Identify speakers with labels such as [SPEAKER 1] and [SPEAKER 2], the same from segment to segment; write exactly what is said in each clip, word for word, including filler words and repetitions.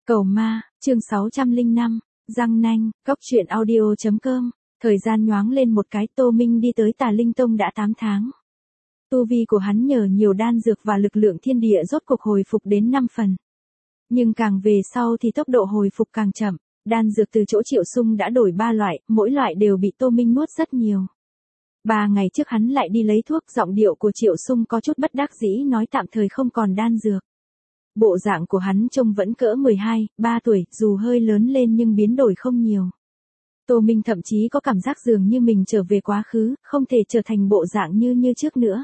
[SPEAKER 1] Cầu ma, chương sáu trăm lẻ năm, răng nanh, cóc truyện audio chấm com. Thời gian nhoáng lên một cái, Tô Minh đi tới Tà Linh Tông đã tám tháng. Tu vi của hắn nhờ nhiều đan dược và lực lượng thiên địa rốt cuộc hồi phục đến năm phần. Nhưng càng về sau thì tốc độ hồi phục càng chậm, đan dược từ chỗ Triệu Sung đã đổi ba loại, mỗi loại đều bị Tô Minh nuốt rất nhiều. Ba ngày trước hắn lại đi lấy thuốc, giọng điệu của Triệu Sung có chút bất đắc dĩ nói tạm thời không còn đan dược. Bộ dạng của hắn trông vẫn cỡ mười hai, ba tuổi, dù hơi lớn lên nhưng biến đổi không nhiều. Tô Minh thậm chí có cảm giác dường như mình trở về quá khứ, không thể trở thành bộ dạng như như trước nữa.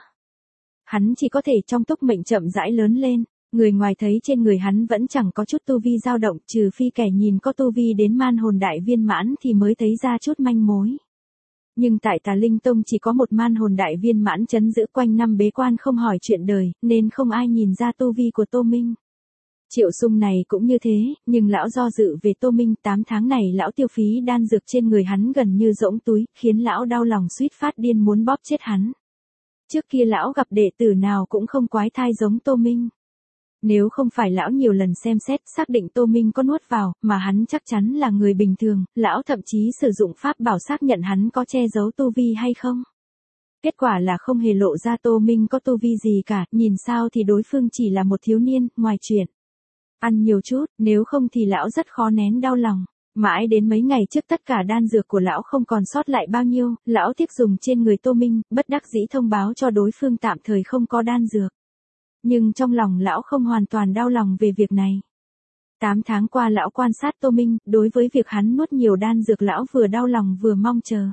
[SPEAKER 1] Hắn chỉ có thể trong túc mệnh chậm rãi lớn lên, người ngoài thấy trên người hắn vẫn chẳng có chút tu vi dao động, trừ phi kẻ nhìn có tu vi đến man hồn đại viên mãn thì mới thấy ra chút manh mối. Nhưng tại Tà Linh Tông chỉ có một man hồn đại viên mãn trấn giữ quanh năm bế quan không hỏi chuyện đời, nên không ai nhìn ra tu vi của Tô Minh. Triệu Sung này cũng như thế, nhưng lão do dự về Tô Minh, tám tháng này lão tiêu phí đan dược trên người hắn gần như rỗng túi, khiến lão đau lòng suýt phát điên muốn bóp chết hắn. Trước kia lão gặp đệ tử nào cũng không quái thai giống Tô Minh. Nếu không phải lão nhiều lần xem xét xác định Tô Minh có nuốt vào, mà hắn chắc chắn là người bình thường, lão thậm chí sử dụng pháp bảo xác nhận hắn có che giấu tu vi hay không. Kết quả là không hề lộ ra Tô Minh có tu vi gì cả, nhìn sao thì đối phương chỉ là một thiếu niên, ngoài chuyện ăn nhiều chút, nếu không thì lão rất khó nén đau lòng. Mãi đến mấy ngày trước tất cả đan dược của lão không còn sót lại bao nhiêu, lão tiếc dùng trên người Tô Minh, bất đắc dĩ thông báo cho đối phương tạm thời không có đan dược. Nhưng trong lòng lão không hoàn toàn đau lòng về việc này. Tám tháng qua lão quan sát Tô Minh, đối với việc hắn nuốt nhiều đan dược lão vừa đau lòng vừa mong chờ.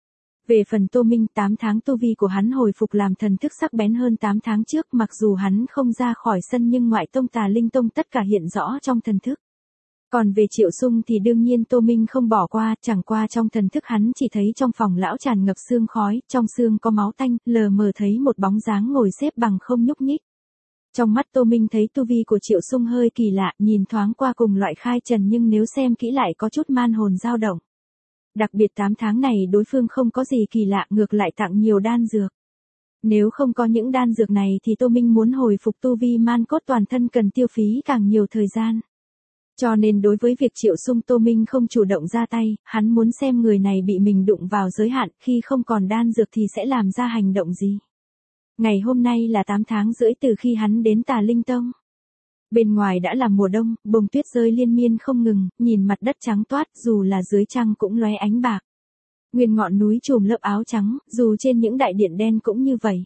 [SPEAKER 1] Về phần Tô Minh, tám tháng tu vi của hắn hồi phục làm thần thức sắc bén hơn tám tháng trước, mặc dù hắn không ra khỏi sân nhưng ngoại tông Tà Linh Tông tất cả hiện rõ trong thần thức. Còn về Triệu Sung thì đương nhiên Tô Minh không bỏ qua, chẳng qua trong thần thức hắn chỉ thấy trong phòng lão tràn ngập sương khói, trong sương có máu tanh, lờ mờ thấy một bóng dáng ngồi xếp bằng không nhúc nhích. Trong mắt Tô Minh thấy tu vi của Triệu Sung hơi kỳ lạ, nhìn thoáng qua cùng loại khai trần nhưng nếu xem kỹ lại có chút man hồn dao động. Đặc biệt tám tháng này đối phương không có gì kỳ lạ, ngược lại tặng nhiều đan dược. Nếu không có những đan dược này thì Tô Minh muốn hồi phục tu vi man cốt toàn thân cần tiêu phí càng nhiều thời gian. Cho nên đối với việc Triệu Sung Tô Minh không chủ động ra tay, hắn muốn xem người này bị mình đụng vào giới hạn, khi không còn đan dược thì sẽ làm ra hành động gì. Ngày hôm nay là tám tháng rưỡi từ khi hắn đến Tà Linh Tông. Bên ngoài đã là mùa đông, bông tuyết rơi liên miên không ngừng, nhìn mặt đất trắng toát, dù là dưới trăng cũng lóe ánh bạc. Nguyên ngọn núi trùm lớp áo trắng, dù trên những đại điện đen cũng như vậy.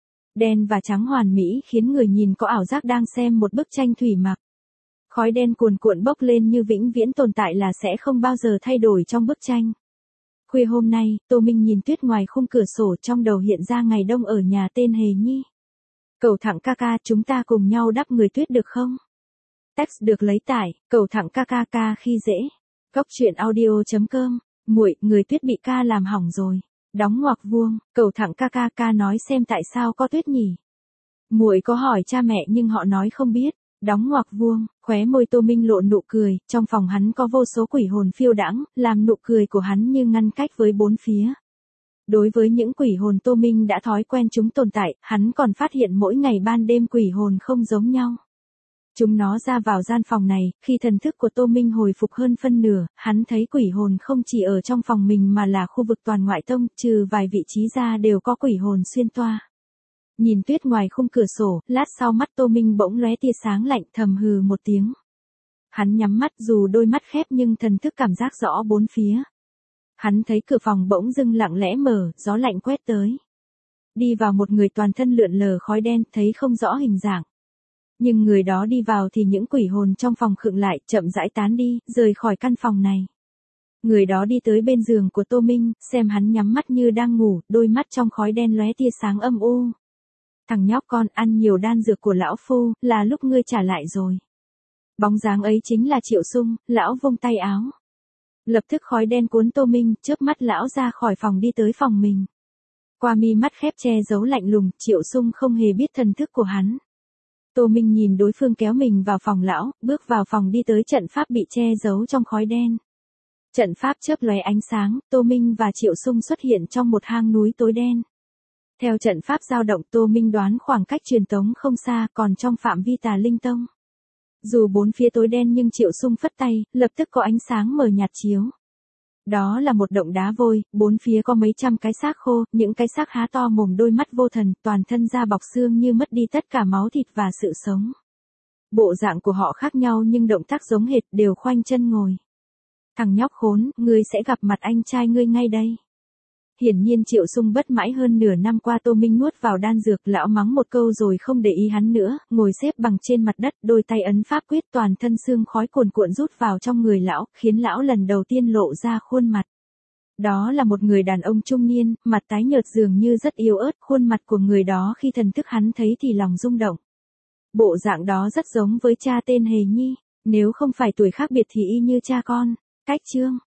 [SPEAKER 1] Đen và trắng hoàn mỹ khiến người nhìn có ảo giác đang xem một bức tranh thủy mặc. Khói đen cuồn cuộn bốc lên như vĩnh viễn tồn tại là sẽ không bao giờ thay đổi trong bức tranh. Khuya hôm nay, Tô Minh nhìn tuyết ngoài khung cửa sổ, trong đầu hiện ra ngày đông ở nhà tên Hề Nhi. Cầu Thẳng ca ca, chúng ta cùng nhau đắp người tuyết được không? Text được lấy tải, Cầu Thẳng ca ca ca khi dễ. Cóc truyện audio chấm com. Muội, người tuyết bị ca làm hỏng rồi. Đóng ngoặc vuông, Cầu Thẳng ca ca ca nói xem tại sao có tuyết nhỉ? Muội có hỏi cha mẹ nhưng họ nói không biết. Đóng ngoặc vuông, khóe môi Tô Minh lộ nụ cười, trong phòng hắn có vô số quỷ hồn phiêu đãng, làm nụ cười của hắn như ngăn cách với bốn phía. Đối với những quỷ hồn Tô Minh đã thói quen chúng tồn tại, hắn còn phát hiện mỗi ngày ban đêm quỷ hồn không giống nhau. Chúng nó ra vào gian phòng này, khi thần thức của Tô Minh hồi phục hơn phân nửa, hắn thấy quỷ hồn không chỉ ở trong phòng mình mà là khu vực toàn ngoại tông, trừ vài vị trí ra đều có quỷ hồn xuyên toa. Nhìn tuyết ngoài khung cửa sổ, lát sau mắt Tô Minh bỗng lóe tia sáng lạnh, thầm hừ một tiếng. Hắn nhắm mắt, dù đôi mắt khép nhưng thần thức cảm giác rõ bốn phía. Hắn thấy cửa phòng bỗng dưng lặng lẽ mở, gió lạnh quét tới. Đi vào một người toàn thân lượn lờ khói đen, thấy không rõ hình dạng. Nhưng người đó đi vào thì những quỷ hồn trong phòng khựng lại, chậm rãi tán đi, rời khỏi căn phòng này. Người đó đi tới bên giường của Tô Minh, xem hắn nhắm mắt như đang ngủ, đôi mắt trong khói đen lóe tia sáng âm u. Thằng nhóc con, ăn nhiều đan dược của lão phu, là lúc ngươi trả lại rồi. Bóng dáng ấy chính là Triệu Sung, lão vung tay áo. Lập tức khói đen cuốn Tô Minh, chớp mắt lão ra khỏi phòng đi tới phòng mình. Qua mi mắt khép che giấu lạnh lùng, Triệu Sung không hề biết thần thức của hắn. Tô Minh nhìn đối phương kéo mình vào phòng lão, bước vào phòng đi tới trận pháp bị che giấu trong khói đen. Trận pháp chớp lóe ánh sáng, Tô Minh và Triệu Sung xuất hiện trong một hang núi tối đen. Theo trận pháp dao động, Tô Minh đoán khoảng cách truyền tống không xa, còn trong phạm vi Tà Linh Tông. Dù bốn phía tối đen nhưng Triệu Sung phất tay, lập tức có ánh sáng mờ nhạt chiếu. Đó là một động đá vôi, bốn phía có mấy trăm cái xác khô, những cái xác há to mồm đôi mắt vô thần, toàn thân da bọc xương như mất đi tất cả máu thịt và sự sống. Bộ dạng của họ khác nhau nhưng động tác giống hệt, đều khoanh chân ngồi. Thằng nhóc khốn, ngươi sẽ gặp mặt anh trai ngươi ngay đây. Hiển nhiên Triệu Sung bất mãi hơn nửa năm qua Tô Minh nuốt vào đan dược, lão mắng một câu rồi không để ý hắn nữa, ngồi xếp bằng trên mặt đất, đôi tay ấn pháp quyết, toàn thân xương khói cuồn cuộn rút vào trong người lão, khiến lão lần đầu tiên lộ ra khuôn mặt. Đó là một người đàn ông trung niên, mặt tái nhợt dường như rất yếu ớt, khuôn mặt của người đó khi thần thức hắn thấy thì lòng rung động. Bộ dạng đó rất giống với cha tên Hề Nhi, nếu không phải tuổi khác biệt thì y như cha con. Cách chương